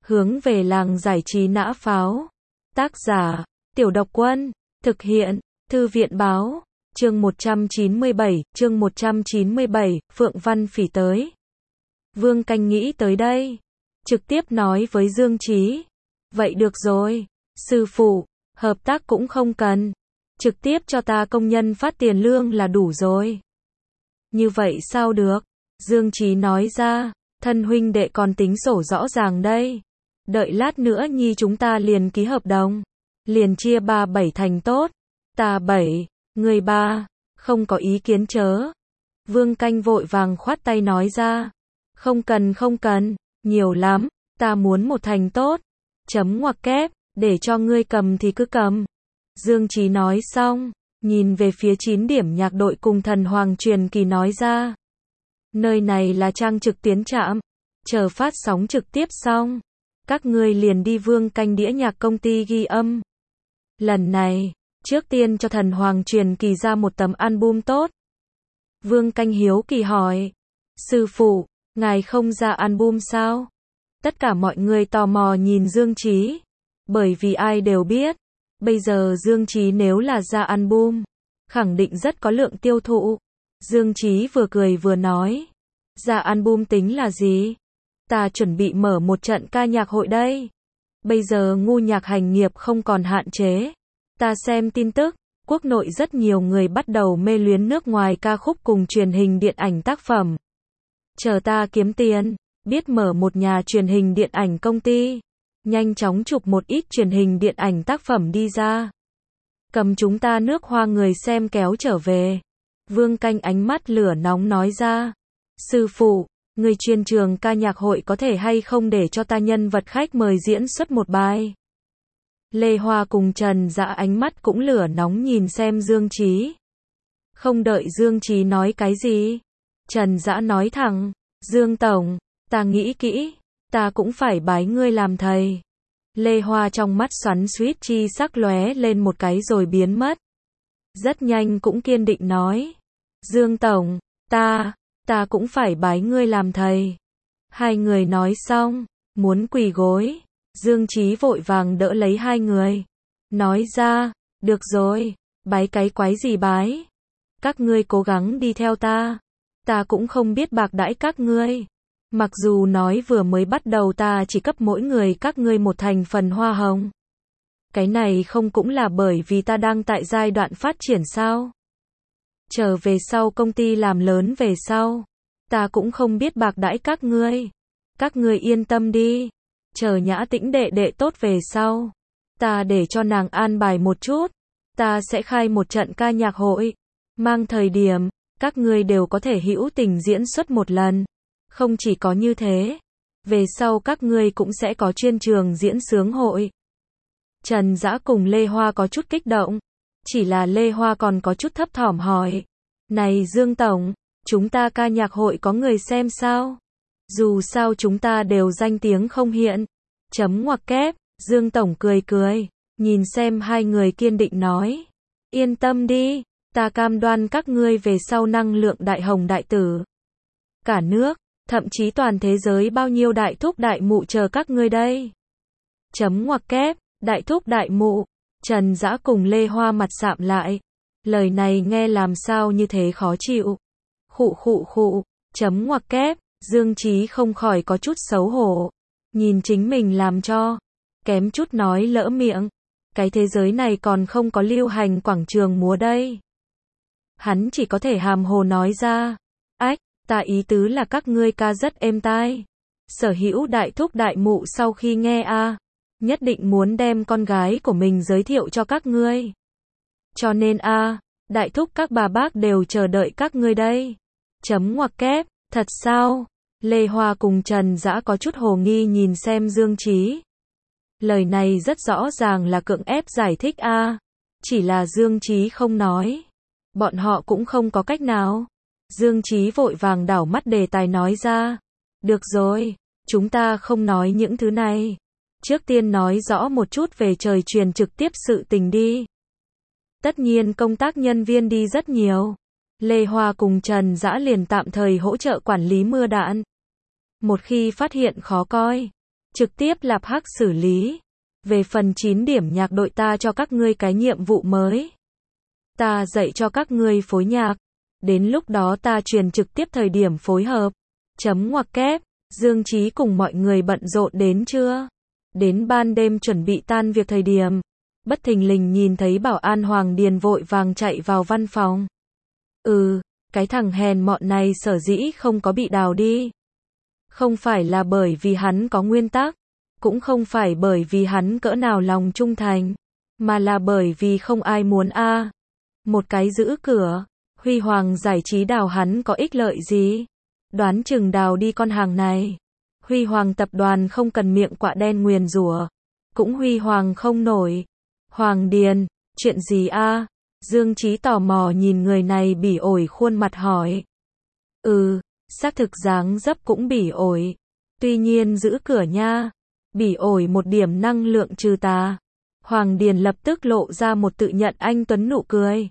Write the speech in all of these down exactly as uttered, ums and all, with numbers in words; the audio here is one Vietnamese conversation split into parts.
Hướng về làng giải trí nã pháo. Tác giả, Tiểu Độc Quân. Thực hiện, Thư viện báo. Chương một trăm chín mươi bảy, chương một trăm chín mươi bảy, Phượng Văn Phỉ tới. Vương Canh nghĩ tới đây. Trực tiếp nói với Dương Chí. Vậy được rồi, sư phụ, hợp tác cũng không cần. Trực tiếp cho ta công nhân phát tiền lương là đủ rồi. Như vậy sao được? Dương Chí nói ra, thân huynh đệ còn tính sổ rõ ràng đây. Đợi lát nữa nhi chúng ta liền ký hợp đồng. Liền chia ba bảy thành tốt. Ta bảy, người ba, không có ý kiến chớ. Vương Canh vội vàng khoát tay nói ra. Không cần không cần, nhiều lắm, ta muốn một thành tốt. Chấm ngoặc kép, để cho ngươi cầm thì cứ cầm. Dương Chí nói xong, nhìn về phía chín điểm nhạc đội cùng thần hoàng truyền kỳ nói ra. Nơi này là trang trực tiến trạm, chờ phát sóng trực tiếp xong, các ngươi liền đi Vương Canh đĩa nhạc công ty ghi âm. Lần này, trước tiên cho thần hoàng truyền kỳ ra một tấm album tốt. Vương Canh hiếu kỳ hỏi, sư phụ, ngài không ra album sao? Tất cả mọi người tò mò nhìn Dương Chí, bởi vì ai đều biết, bây giờ Dương Chí nếu là ra album, khẳng định rất có lượng tiêu thụ. Dương Chí vừa cười vừa nói, ra album tính là gì? Ta chuẩn bị mở một trận ca nhạc hội đây. Bây giờ ngu nhạc hành nghiệp không còn hạn chế. Ta xem tin tức, quốc nội rất nhiều người bắt đầu mê luyến nước ngoài ca khúc cùng truyền hình điện ảnh tác phẩm. Chờ ta kiếm tiền, biết mở một nhà truyền hình điện ảnh công ty, nhanh chóng chụp một ít truyền hình điện ảnh tác phẩm đi ra. Cầm chúng ta nước hoa người xem kéo trở về. Vương Canh ánh mắt lửa nóng nói ra. Sư phụ, người chuyên trường ca nhạc hội có thể hay không để cho ta nhân vật khách mời diễn xuất một bài? Lê Hoa cùng Trần Dã ánh mắt cũng lửa nóng nhìn xem Dương Chí. Không đợi Dương Chí nói cái gì, Trần Dã nói thẳng, Dương Tổng, ta nghĩ kỹ, ta cũng phải bái ngươi làm thầy. Lê Hoa trong mắt xoắn xuýt chi sắc lóe lên một cái rồi biến mất. Rất nhanh cũng kiên định nói, Dương Tổng, ta, ta cũng phải bái ngươi làm thầy. Hai người nói xong, muốn quỳ gối, Dương Chí vội vàng đỡ lấy hai người. Nói ra, được rồi, bái cái quái gì bái. Các ngươi cố gắng đi theo ta. Ta cũng không biết bạc đãi các ngươi. Mặc dù nói vừa mới bắt đầu ta chỉ cấp mỗi người các ngươi một thành phần hoa hồng. Cái này không cũng là bởi vì ta đang tại giai đoạn phát triển sao? Trở về sau công ty làm lớn về sau, ta cũng không biết bạc đãi các ngươi. Các ngươi yên tâm đi, chờ Nhã Tĩnh đệ đệ tốt về sau, ta để cho nàng an bài một chút, ta sẽ khai một trận ca nhạc hội, mang thời điểm, các ngươi đều có thể hữu tình diễn xuất một lần. Không chỉ có như thế, về sau các ngươi cũng sẽ có chuyên trường diễn sướng hội. Trần Dã cùng Lê Hoa có chút kích động, chỉ là Lê Hoa còn có chút thấp thỏm hỏi, này Dương Tổng, chúng ta ca nhạc hội có người xem sao? Dù sao chúng ta đều danh tiếng không hiện. Chấm ngoặc kép, Dương Tổng cười cười, nhìn xem hai người kiên định nói, yên tâm đi, ta cam đoan các ngươi về sau năng lượng đại hồng đại tử. Cả nước, thậm chí toàn thế giới bao nhiêu đại thúc đại mụ chờ các ngươi đây. Chấm ngoặc kép, đại thúc đại mụ. Trần Dã cùng Lê Hoa mặt sạm lại. Lời này nghe làm sao như thế khó chịu. Khụ khụ khụ, chấm ngoặc kép, Dương Chí không khỏi có chút xấu hổ. Nhìn chính mình làm cho, kém chút nói lỡ miệng. Cái thế giới này còn không có lưu hành quảng trường múa đây. Hắn chỉ có thể hàm hồ nói ra, ách, ta ý tứ là các ngươi ca rất êm tai. Sở hữu đại thúc đại mụ sau khi nghe a, nhất định muốn đem con gái của mình giới thiệu cho các ngươi. Cho nên a, đại thúc các bà bác đều chờ đợi các ngươi đây. Chấm ngoặc kép, thật sao? Lê Hoa cùng Trần Dã có chút hồ nghi nhìn xem Dương Chí. Lời này rất rõ ràng là cưỡng ép giải thích a, chỉ là Dương Chí không nói, bọn họ cũng không có cách nào. Dương Chí vội vàng đảo mắt đề tài nói ra, được rồi, chúng ta không nói những thứ này. Trước tiên nói rõ một chút về trời truyền trực tiếp sự tình đi. Tất nhiên công tác nhân viên đi rất nhiều. Lê Hoa cùng Trần Dã liền tạm thời hỗ trợ quản lý mưa đạn. Một khi phát hiện khó coi, trực tiếp lạp hắc xử lý. Về phần chín điểm nhạc đội ta cho các ngươi cái nhiệm vụ mới. Ta dạy cho các ngươi phối nhạc. Đến lúc đó ta truyền trực tiếp thời điểm phối hợp. Chấm ngoặc kép. Dương Chí cùng mọi người bận rộn đến trưa. Đến ban đêm chuẩn bị tan việc thời điểm. Bất thình lình nhìn thấy bảo an Hoàng Điền vội vàng chạy vào văn phòng. Ừ, cái thằng hèn mọn này sở dĩ không có bị đào đi. Không phải là bởi vì hắn có nguyên tắc. Cũng không phải bởi vì hắn cỡ nào lòng trung thành. Mà là bởi vì không ai muốn a à. Một cái giữ cửa. Huy Hoàng giải trí đào hắn có ích lợi gì? Đoán chừng đào đi con hàng này. Huy Hoàng tập đoàn không cần miệng quạ đen nguyền rủa. Cũng Huy Hoàng không nổi. Hoàng Điền, chuyện gì a? À? Dương Chí tò mò nhìn người này bỉ ổi khuôn mặt hỏi. Ừ, xác thực dáng dấp cũng bỉ ổi. Tuy nhiên giữ cửa nha. Bỉ ổi một điểm năng lượng trừ tà. Hoàng Điền lập tức lộ ra một tự nhận anh tuấn nụ cười.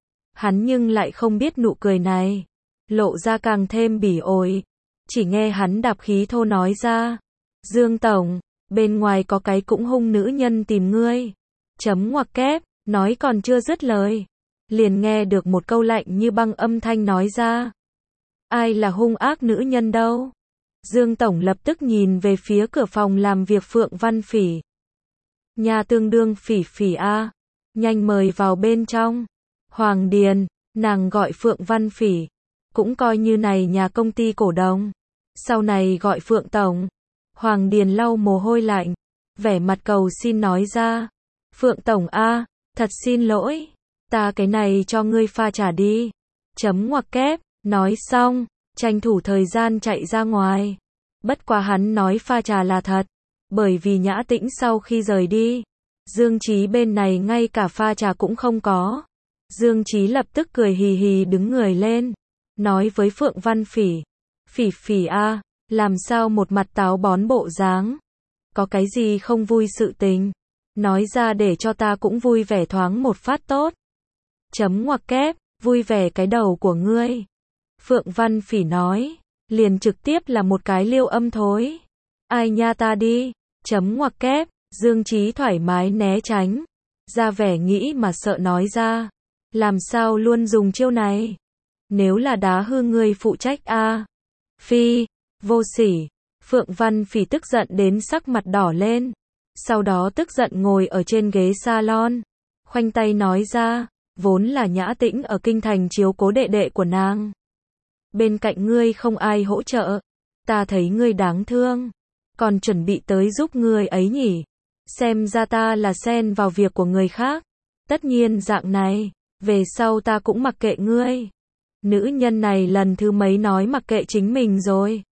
Hắn nhưng lại không biết nụ cười này. Lộ ra càng thêm bỉ ổi. Chỉ nghe hắn đạp khí thô nói ra. Dương Tổng, bên ngoài có cái cũng hung nữ nhân tìm ngươi. Chấm ngoặc kép, nói còn chưa dứt lời. Liền nghe được một câu lạnh như băng âm thanh nói ra. Ai là hung ác nữ nhân đâu? Dương Tổng lập tức nhìn về phía cửa phòng làm việc Phượng Văn Phỉ. Nhà tương đương Phỉ Phỉ a, nhanh mời vào bên trong. Hoàng Điền, nàng gọi Phượng Văn Phỉ, cũng coi như này nhà công ty cổ đông. Sau này gọi Phượng Tổng. Hoàng Điền lau mồ hôi lạnh, vẻ mặt cầu xin nói ra. Phượng Tổng a, thật xin lỗi, ta cái này cho ngươi pha trà đi. Chấm ngoặc kép, nói xong, tranh thủ thời gian chạy ra ngoài. Bất quá hắn nói pha trà là thật, bởi vì Nhã Tĩnh sau khi rời đi, Dương Chí bên này ngay cả pha trà cũng không có. Dương Chí lập tức cười hì hì đứng người lên, nói với Phượng Văn Phỉ. Phỉ Phỉ a, làm sao một mặt táo bón bộ dáng? Có cái gì không vui sự tình? Nói ra để cho ta cũng vui vẻ thoáng một phát tốt. Chấm ngoặc kép, vui vẻ cái đầu của ngươi. Phượng Văn Phỉ nói, liền trực tiếp là một cái liêu âm thối. Ai nha ta đi. Chấm ngoặc kép, Dương Chí thoải mái né tránh. Ra vẻ nghĩ mà sợ nói ra. Làm sao luôn dùng chiêu này? Nếu là đá hư ngươi phụ trách a. À. Phi, vô sỉ. Phượng Văn Phỉ tức giận đến sắc mặt đỏ lên. Sau đó tức giận ngồi ở trên ghế salon. Khoanh tay nói ra, vốn là Nhã Tĩnh ở kinh thành chiếu cố đệ đệ của nàng. Bên cạnh ngươi không ai hỗ trợ. Ta thấy ngươi đáng thương. Còn chuẩn bị tới giúp ngươi ấy nhỉ. Xem ra ta là xen vào việc của người khác. Tất nhiên dạng này, về sau ta cũng mặc kệ ngươi. Nữ nhân này lần thứ mấy nói mặc kệ chính mình rồi.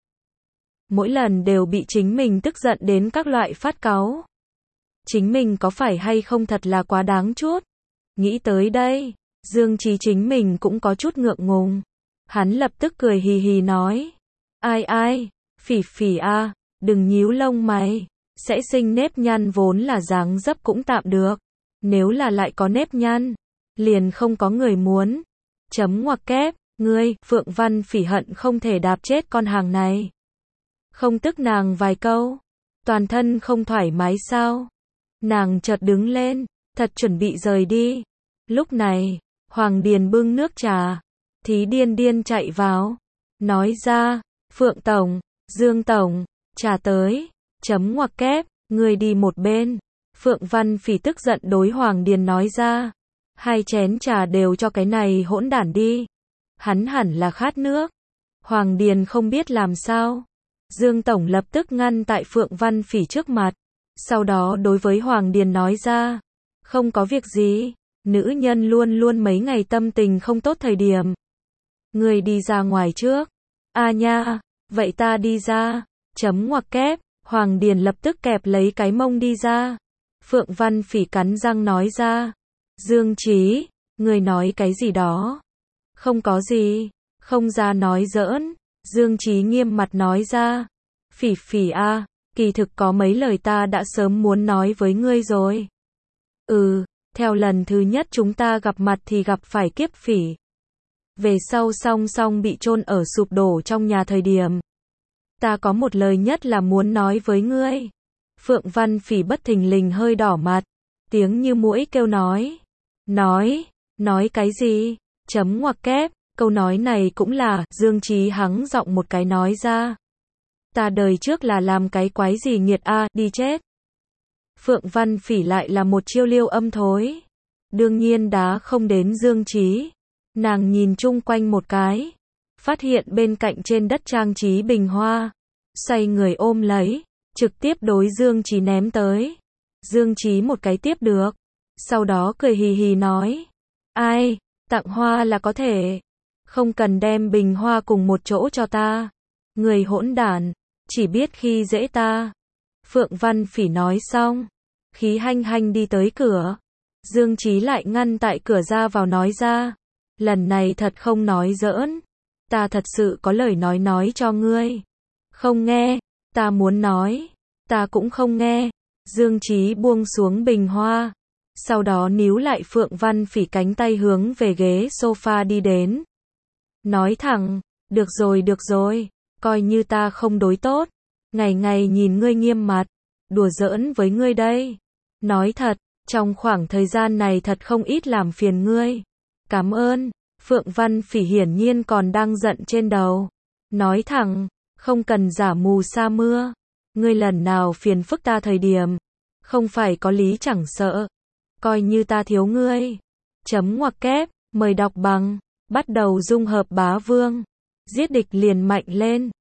Mỗi lần đều bị chính mình tức giận đến các loại phát cáu. Chính mình có phải hay không thật là quá đáng chút. Nghĩ tới đây, Dương Chí chính mình cũng có chút ngượng ngùng. Hắn lập tức cười hì hì nói. Ai ai, Phỉ Phỉ a, đừng nhíu lông mày. Sẽ sinh nếp nhăn vốn là dáng dấp cũng tạm được. Nếu là lại có nếp nhăn, liền không có người muốn. Chấm ngoặc kép, ngươi, Phượng Văn Phỉ hận không thể đạp chết con hàng này. Không tức nàng vài câu. Toàn thân không thoải mái sao? Nàng chợt đứng lên, thật chuẩn bị rời đi. Lúc này, Hoàng Điền bưng nước trà. Thí điên điên chạy vào. Nói ra, Phượng Tổng, Dương Tổng, trà tới. Chấm ngoặc kép, ngươi đi một bên. Phượng Văn Phỉ tức giận đối Hoàng Điền nói ra. Hai chén trà đều cho cái này hỗn đản đi. Hắn hẳn là khát nước. Hoàng Điền không biết làm sao. Dương Tổng lập tức ngăn tại Phượng Văn Phỉ trước mặt. Sau đó đối với Hoàng Điền nói ra. Không có việc gì. Nữ nhân luôn luôn mấy ngày tâm tình không tốt thời điểm. Người đi ra ngoài trước. À nha, vậy ta đi ra. Chấm ngoặc kép, Hoàng Điền lập tức kẹp lấy cái mông đi ra. Phượng Văn Phỉ cắn răng nói ra. Dương Chí, người nói cái gì đó? Không có gì, không ra nói giỡn. Dương Chí nghiêm mặt nói ra. Phỉ Phỉ a, à, kỳ thực có mấy lời ta đã sớm muốn nói với ngươi rồi. Ừ, theo lần thứ nhất chúng ta gặp mặt thì gặp phải kiếp phỉ. Về sau song song bị chôn ở sụp đổ trong nhà thời điểm. Ta có một lời nhất là muốn nói với ngươi. Phượng Văn Phỉ bất thình lình hơi đỏ mặt, tiếng như muỗi kêu nói. Nói, nói cái gì? Chấm ngoặc kép, câu nói này cũng là, Dương Chí hắng giọng một cái nói ra. Ta đời trước là làm cái quái gì nghiệt a, đi chết. Phượng Văn Phỉ lại là một chiêu liêu âm thối. Đương nhiên đá không đến Dương Chí. Nàng nhìn chung quanh một cái, phát hiện bên cạnh trên đất trang trí bình hoa, xoay người ôm lấy, trực tiếp đối Dương Chí ném tới. Dương Chí một cái tiếp được, sau đó cười hì hì nói, ai, tặng hoa là có thể, không cần đem bình hoa cùng một chỗ cho ta. Người hỗn đản, chỉ biết khi dễ ta. Phượng Văn Phỉ nói xong, khí hanh hanh đi tới cửa. Dương Chí lại ngăn tại cửa ra vào nói ra, lần này thật không nói giỡn, ta thật sự có lời nói nói cho ngươi. Không nghe, ta muốn nói, ta cũng không nghe. Dương Chí buông xuống bình hoa, sau đó níu lại Phượng Văn Phỉ cánh tay hướng về ghế sofa đi đến. Nói thẳng, được rồi được rồi, coi như ta không đối tốt, ngày ngày nhìn ngươi nghiêm mặt, đùa giỡn với ngươi đây. Nói thật, trong khoảng thời gian này thật không ít làm phiền ngươi. Cảm ơn. Phượng Văn Phỉ hiển nhiên còn đang giận trên đầu. Nói thẳng, không cần giả mù sa mưa. Ngươi lần nào phiền phức ta thời điểm, không phải có lý chẳng sợ. Coi như ta thiếu ngươi. Chấm ngoặc kép, mời đọc bằng, bắt đầu dung hợp bá vương. Giết địch liền mạnh lên.